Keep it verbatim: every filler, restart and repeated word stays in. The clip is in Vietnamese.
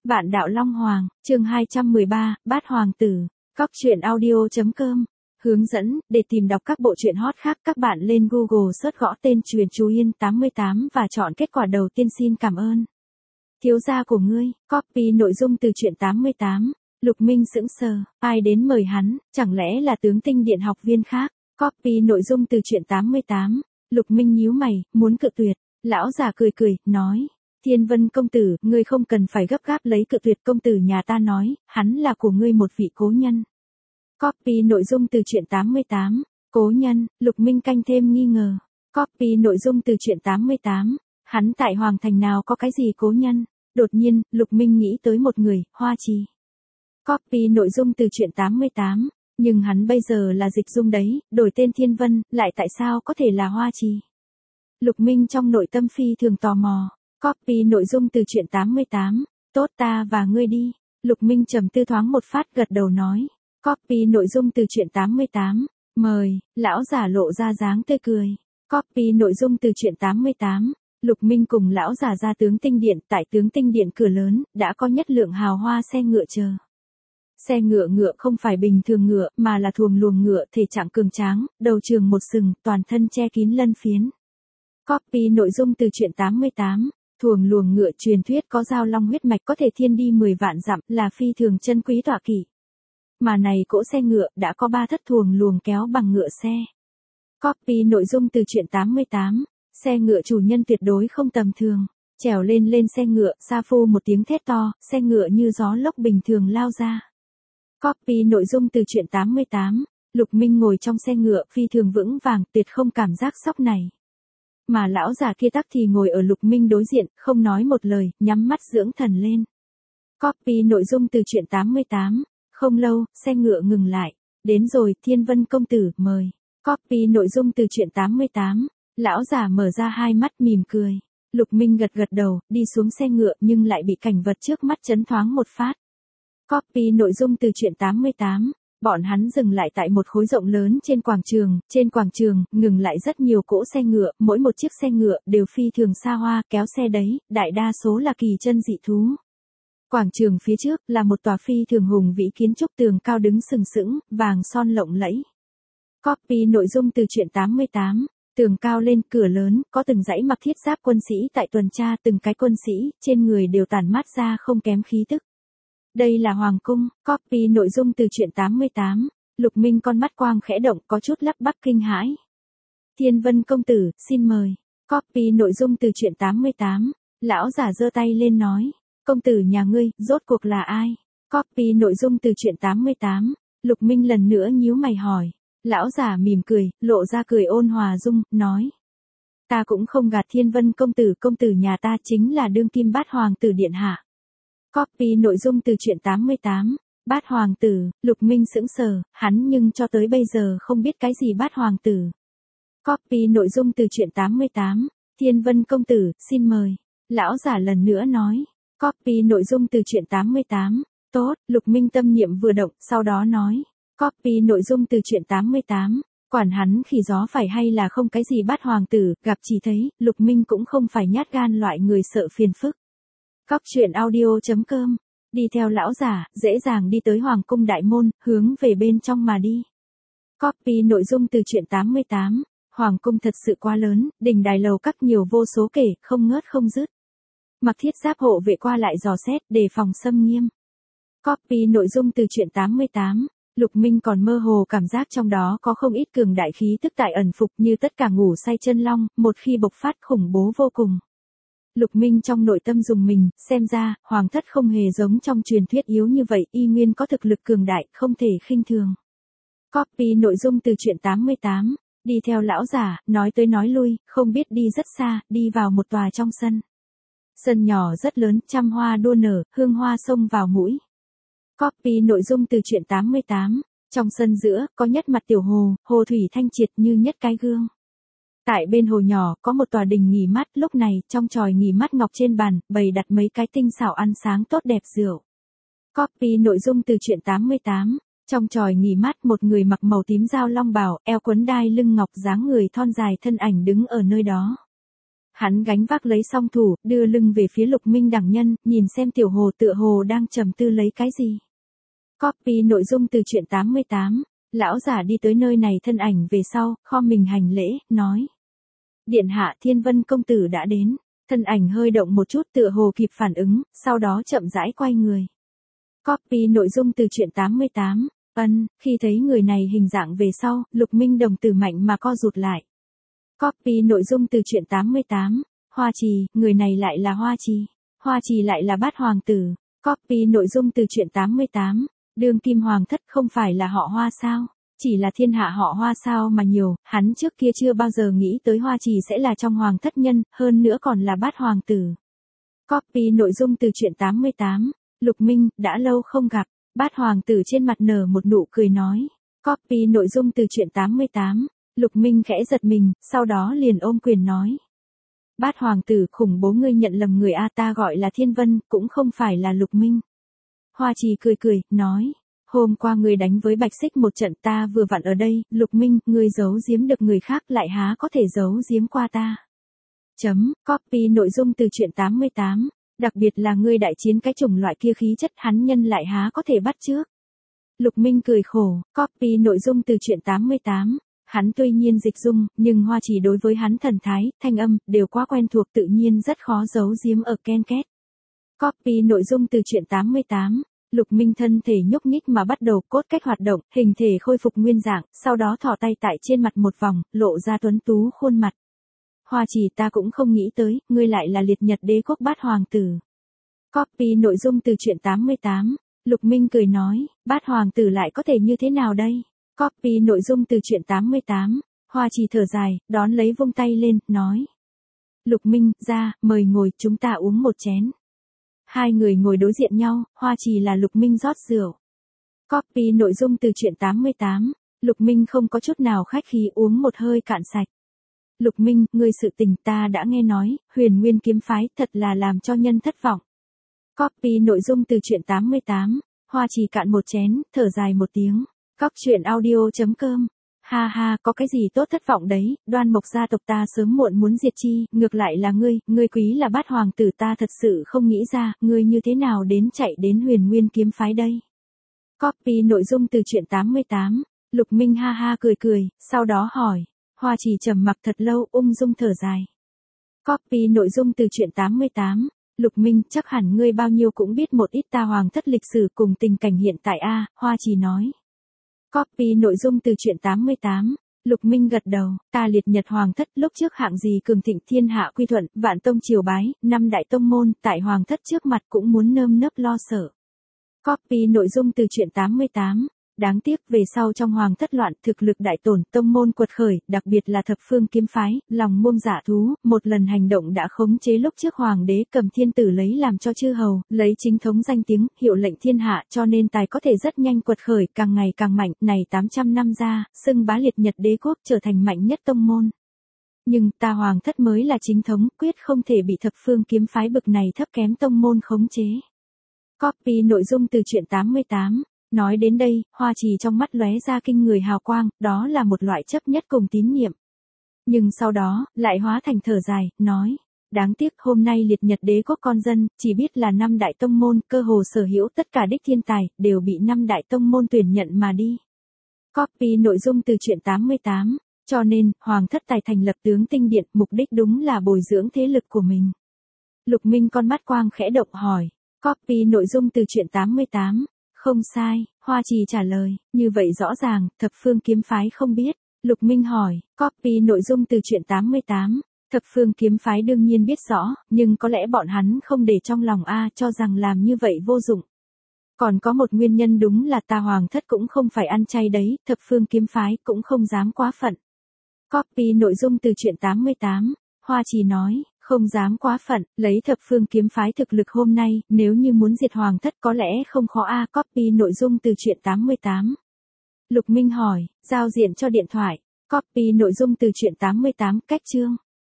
Vạn đạo Long Hoàng, chương hai trăm mười ba, Bát Hoàng tử, Cóc truyện audio chấm com. Hướng dẫn, để tìm đọc các bộ truyện hot khác các bạn lên Google search gõ tên Truyền Chú Yên tám mươi tám và chọn kết quả đầu tiên. Xin cảm ơn. Thiếu gia của ngươi, copy nội dung từ truyện tám mươi tám. Lục Minh sững sờ, ai đến mời hắn, chẳng lẽ là tướng tinh điện học viên khác? Copy nội dung từ truyện tám mươi tám. Lục Minh nhíu mày, muốn cự tuyệt. Lão già cười cười, nói. Thiên Vân công tử, ngươi không cần phải gấp gáp lấy cự tuyệt, công tử nhà ta nói, hắn là của ngươi một vị cố nhân. Copy nội dung từ truyện tám mươi tám. Cố nhân, Lục Minh canh thêm nghi ngờ. Copy nội dung từ truyện tám mươi tám. Hắn tại Hoàng Thành nào có cái gì cố nhân? Đột nhiên, Lục Minh nghĩ tới một người, Hoa Trì. Copy nội dung từ truyện tám mươi tám. Nhưng hắn bây giờ là Dịch Dung đấy, đổi tên Thiên Vân, lại tại sao có thể là Hoa Trì? Lục Minh trong nội tâm phi thường tò mò. Copy nội dung từ truyện tám mươi tám. Tốt, ta và ngươi đi. Lục Minh trầm tư thoáng một phát, gật đầu nói. Copy nội dung từ truyện tám mươi tám. Mời, lão giả lộ ra dáng tươi cười. Copy nội dung từ truyện tám mươi tám. Lục Minh cùng lão giả ra tướng tinh điện, tại tướng tinh điện cửa lớn, đã có nhất lượng hào hoa xe ngựa chờ. Xe ngựa ngựa không phải bình thường ngựa, mà là thuồng luồng ngựa, thể trạng cường tráng, đầu trường một sừng, toàn thân che kín lân phiến. Copy nội dung từ truyện tám mươi tám. Thuồng luồng ngựa truyền thuyết có giao long huyết mạch, có thể thiên đi mười vạn dặm, là phi thường chân quý tọa kỵ. Mà này cỗ xe ngựa đã có ba thất thuồng luồng kéo bằng ngựa xe. Copy nội dung từ truyện tám mươi tám. Xe ngựa chủ nhân tuyệt đối không tầm thường. Trèo lên lên xe ngựa, sa phu một tiếng thét to, xe ngựa như gió lốc bình thường lao ra. Copy nội dung từ truyện tám mươi tám. Lục Minh ngồi trong xe ngựa, phi thường vững vàng, tuyệt không cảm giác sóc này. Mà lão già kia tắc thì ngồi ở Lục Minh đối diện, không nói một lời, nhắm mắt dưỡng thần lên. Copy nội dung từ truyện tám mươi tám. Không lâu, xe ngựa ngừng lại. Đến rồi, Thiên Vân công tử, mời. Copy nội dung từ truyện tám mươi tám. Lão già mở ra hai mắt mỉm cười. Lục Minh gật gật đầu, đi xuống xe ngựa nhưng lại bị cảnh vật trước mắt chấn thoáng một phát. Copy nội dung từ truyện tám mươi tám. Bọn hắn dừng lại tại một khối rộng lớn trên quảng trường, trên quảng trường, ngừng lại rất nhiều cỗ xe ngựa, mỗi một chiếc xe ngựa đều phi thường xa hoa, kéo xe đấy, đại đa số là kỳ chân dị thú. Quảng trường phía trước là một tòa phi thường hùng vĩ kiến trúc tường cao đứng sừng sững, vàng son lộng lẫy. Copy nội dung từ truyện tám mươi tám. Tường cao lên, cửa lớn, có từng dãy mặc thiết giáp quân sĩ tại tuần tra, từng cái quân sĩ, trên người đều tản mát ra không kém khí tức. Đây là Hoàng cung. Copy nội dung từ truyện tám mươi tám. Lục Minh con mắt quang khẽ động, có chút lắp bắp kinh hãi. Thiên Vân công tử, xin mời. Copy nội dung từ truyện tám mươi tám. Lão giả giơ tay lên nói. Công tử nhà ngươi, rốt cuộc là ai? Copy nội dung từ truyện tám mươi tám. Lục Minh lần nữa nhíu mày hỏi. Lão giả mỉm cười, lộ ra cười ôn hòa dung, nói. Ta cũng không gạt Thiên Vân công tử, công tử nhà ta chính là đương kim Bát Hoàng tử điện hạ. Copy nội dung từ truyện tám mươi tám. Bát Hoàng tử, Lục Minh sững sờ, hắn nhưng cho tới bây giờ không biết cái gì Bát Hoàng tử. Copy nội dung từ truyện tám mươi tám. Thiên Vân công tử, xin mời. Lão giả lần nữa nói. Copy nội dung từ truyện tám mươi tám. Tốt, Lục Minh tâm niệm vừa động, sau đó nói. Copy nội dung từ truyện tám mươi tám. Quản hắn khỉ gió phải hay là không cái gì Bát Hoàng tử, gặp chỉ thấy, Lục Minh cũng không phải nhát gan loại người sợ phiền phức. Cóc truyện audio chấm com. Đi theo lão giả, dễ dàng đi tới Hoàng cung đại môn, hướng về bên trong mà đi. Copy nội dung từ truyện tám mươi tám. Hoàng cung thật sự quá lớn, đình đài lầu các nhiều vô số kể, không ngớt không dứt. Mặc thiết giáp hộ vệ qua lại dò xét, đề phòng xâm nghiêm. Copy nội dung từ truyện tám mươi tám. Lục Minh còn mơ hồ cảm giác trong đó có không ít cường đại khí tức tại ẩn phục, như tất cả ngủ say chân long, một khi bộc phát khủng bố vô cùng. Lục Minh trong nội tâm dùng mình, xem ra, hoàng thất không hề giống trong truyền thuyết yếu như vậy, y nguyên có thực lực cường đại, không thể khinh thường. Copy nội dung từ truyện tám mươi tám. Đi theo lão giả, nói tới nói lui, không biết đi rất xa, đi vào một tòa trong sân. Sân nhỏ rất lớn, trăm hoa đua nở, hương hoa xông vào mũi. Copy nội dung từ truyện tám mươi tám. Trong sân giữa, có nhất mặt tiểu hồ, hồ thủy thanh triệt như nhất cái gương. Tại bên hồ nhỏ, có một tòa đình nghỉ mát, lúc này, trong chòi nghỉ mát ngọc trên bàn, bày đặt mấy cái tinh xảo ăn sáng tốt đẹp rượu. Copy nội dung từ truyện tám mươi tám. Trong chòi nghỉ mát, một người mặc màu tím dao long bào, eo quấn đai lưng ngọc, dáng người thon dài thân ảnh đứng ở nơi đó. Hắn gánh vác lấy song thủ, đưa lưng về phía Lục Minh đẳng nhân, nhìn xem Tiểu Hồ tựa hồ đang trầm tư lấy cái gì. Copy nội dung từ truyện tám mươi tám. Lão giả đi tới nơi này thân ảnh về sau, khom mình hành lễ, nói. Điện hạ Thiên Vân công tử đã đến. Thân ảnh hơi động một chút tựa hồ kịp phản ứng, sau đó chậm rãi quay người. Copy nội dung từ truyện tám mươi tám. Ân, khi thấy người này hình dạng về sau, Lục Minh đồng tử mạnh mà co rụt lại. Copy nội dung từ truyện tám mươi tám. Hoa Trì, người này lại là Hoa Trì. Hoa Trì lại là Bát Hoàng tử. Copy nội dung từ truyện tám mươi tám. Đương kim hoàng thất không phải là họ Hoa sao? Chỉ là thiên hạ họ Hoa sao mà nhiều, hắn trước kia chưa bao giờ nghĩ tới Hoa Trì sẽ là trong hoàng thất nhân, hơn nữa còn là Bát Hoàng tử. Copy nội dung từ truyện tám mươi tám. Lục Minh, đã lâu không gặp. Bát Hoàng tử trên mặt nở một nụ cười nói. Copy nội dung từ truyện tám mươi tám. Lục Minh khẽ giật mình, sau đó liền ôm quyền nói. Bát Hoàng tử khủng bố, ngươi nhận lầm người a, ta gọi là Thiên Vân, cũng không phải là Lục Minh. Hoa Trì cười cười, nói. Hôm qua ngươi đánh với Bạch Xích một trận, ta vừa vặn ở đây, Lục Minh, ngươi giấu giếm được người khác lại há có thể giấu giếm qua ta. Chấm, copy nội dung từ truyện tám mươi tám. Đặc biệt là ngươi đại chiến cái chủng loại kia khí chất hắn nhân lại há có thể bắt trước. Lục Minh cười khổ, copy nội dung từ truyện tám mươi tám. Hắn tuy nhiên dịch dung, nhưng Hoa Trì đối với hắn thần thái, thanh âm, đều quá quen thuộc tự nhiên rất khó giấu giếm ở ken két. Copy nội dung từ truyện tám mươi tám. Lục Minh thân thể nhúc nhích mà bắt đầu cốt cách hoạt động, hình thể khôi phục nguyên dạng, sau đó thò tay tại trên mặt một vòng, lộ ra tuấn tú khuôn mặt. Hoa Trì, ta cũng không nghĩ tới, ngươi lại là liệt nhật đế quốc Bát Hoàng tử. Copy nội dung từ truyện tám mươi tám. Lục Minh cười nói, Bát Hoàng tử lại có thể như thế nào đây? Copy nội dung từ truyện tám mươi tám. Hoa Trì thở dài, đón lấy vung tay lên, nói. Lục Minh, ra, mời ngồi, chúng ta uống một chén. Hai người ngồi đối diện nhau, Hoa Trì là Lục Minh rót rượu. Copy nội dung từ truyện tám mươi tám. Lục Minh không có chút nào khách khí uống một hơi cạn sạch. Lục Minh, ngươi sự tình ta đã nghe nói, Huyền Nguyên kiếm phái thật là làm cho nhân thất vọng. Copy nội dung từ truyện tám mươi tám. Hoa Trì cạn một chén, thở dài một tiếng. Cóc truyện audio chấm com. Ha ha, có cái gì tốt thất vọng đấy, Đoan Mộc gia tộc ta sớm muộn muốn diệt chi, ngược lại là ngươi, ngươi quý là Bát Hoàng tử, ta thật sự không nghĩ ra, ngươi như thế nào đến chạy đến Huyền Nguyên kiếm phái đây. Copy nội dung từ truyện tám mươi tám. Lục Minh ha ha cười cười, sau đó hỏi. Hoa Trì trầm mặc thật lâu, ung dung thở dài. Copy nội dung từ truyện tám mươi tám. Lục Minh, chắc hẳn ngươi bao nhiêu cũng biết một ít ta hoàng thất lịch sử cùng tình cảnh hiện tại a, Hoa Trì nói. Copy nội dung từ truyện tám mươi tám. Lục Minh gật đầu, ta liệt nhật hoàng thất lúc trước hạng gì cường thịnh, thiên hạ quy thuận, vạn tông triều bái, năm đại tông môn, tại hoàng thất trước mặt cũng muốn nơm nớp lo sợ. Copy nội dung từ truyện tám mươi tám. Đáng tiếc về sau trong hoàng thất loạn, thực lực đại tổn, tông môn quật khởi, đặc biệt là thập phương kiếm phái, lòng muông giả thú, một lần hành động đã khống chế lúc trước hoàng đế Cầm Thiên Tử lấy làm cho chư hầu, lấy chính thống danh tiếng, hiệu lệnh thiên hạ, cho nên tài có thể rất nhanh quật khởi, càng ngày càng mạnh, này tám trăm năm ra, xưng bá liệt nhật đế quốc trở thành mạnh nhất tông môn. Nhưng ta hoàng thất mới là chính thống, quyết không thể bị thập phương kiếm phái bực này thấp kém tông môn khống chế. Copy nội dung từ truyện tám mươi tám. Nói đến đây, Hoa Trì trong mắt lóe ra kinh người hào quang, đó là một loại chấp nhất cùng tín nhiệm. Nhưng sau đó, lại hóa thành thở dài, nói. Đáng tiếc hôm nay liệt nhật đế quốc con dân, chỉ biết là năm đại tông môn, cơ hồ sở hữu tất cả đích thiên tài, đều bị năm đại tông môn tuyển nhận mà đi. Copy nội dung từ truyện tám mươi tám. Cho nên, Hoàng thất tài thành lập tướng tinh điện, mục đích đúng là bồi dưỡng thế lực của mình. Lục Minh con mắt quang khẽ động hỏi. Copy nội dung từ truyện tám mươi tám. Không sai, Hoa Trì trả lời, như vậy rõ ràng, thập phương kiếm phái không biết. Lục Minh hỏi, copy nội dung từ truyện tám mươi tám. Thập phương kiếm phái đương nhiên biết rõ, nhưng có lẽ bọn hắn không để trong lòng a, cho rằng làm như vậy vô dụng. Còn có một nguyên nhân đúng là ta hoàng thất cũng không phải ăn chay đấy, thập phương kiếm phái cũng không dám quá phận. Copy nội dung từ truyện tám mươi tám. Hoa Trì nói. Không dám quá phận, lấy thập phương kiếm phái thực lực hôm nay, nếu như muốn diệt hoàng thất có lẽ không khó a. Copy nội dung từ truyện tám mươi tám. Lục Minh hỏi, giao diện cho điện thoại. Copy nội dung từ truyện tám mươi tám, cách chương.